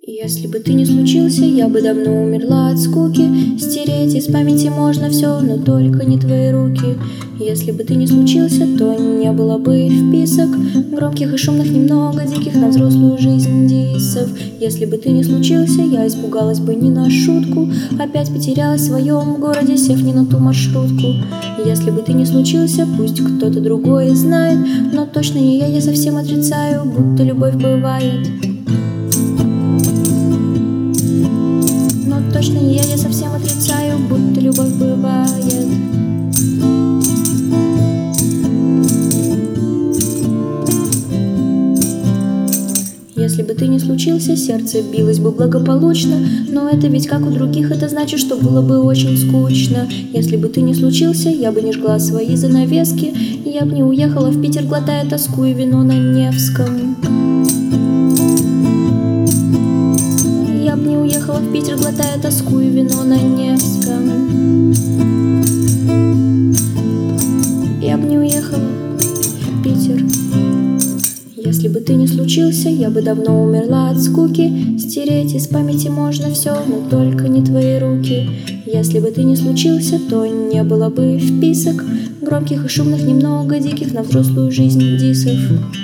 Если бы ты не случился, я бы давно умерла от скуки. Стереть из памяти можно все, но только не твои руки. Если бы ты не случился, то не было бы вписок громких и шумных, немного диких на взрослую жизнь дисов. Если бы ты не случился, я испугалась бы не на шутку, опять потерялась в своем городе, сев не на ту маршрутку. Если бы ты не случился, пусть кто-то другой знает, но точно не я совсем отрицаю, будто любовь бывает. Точно не я совсем отрицаю, будто любовь бывает. Если бы ты не случился, сердце билось бы благополучно, но это ведь как у других, это значит, что было бы очень скучно. Если бы ты не случился, я бы не жгла свои занавески, я бы не уехала в Питер, глотая тоску и вино на Невском. Я бы не уехала в Питер, глотая тоску и вино на Невском. Я бы не уехала в Питер. Если бы ты не случился, я бы давно умерла от скуки. Стереть из памяти можно все, но только не твои руки. Если бы ты не случился, то не было бы вписок громких и шумных, немного диких на взрослую жизнь дисов.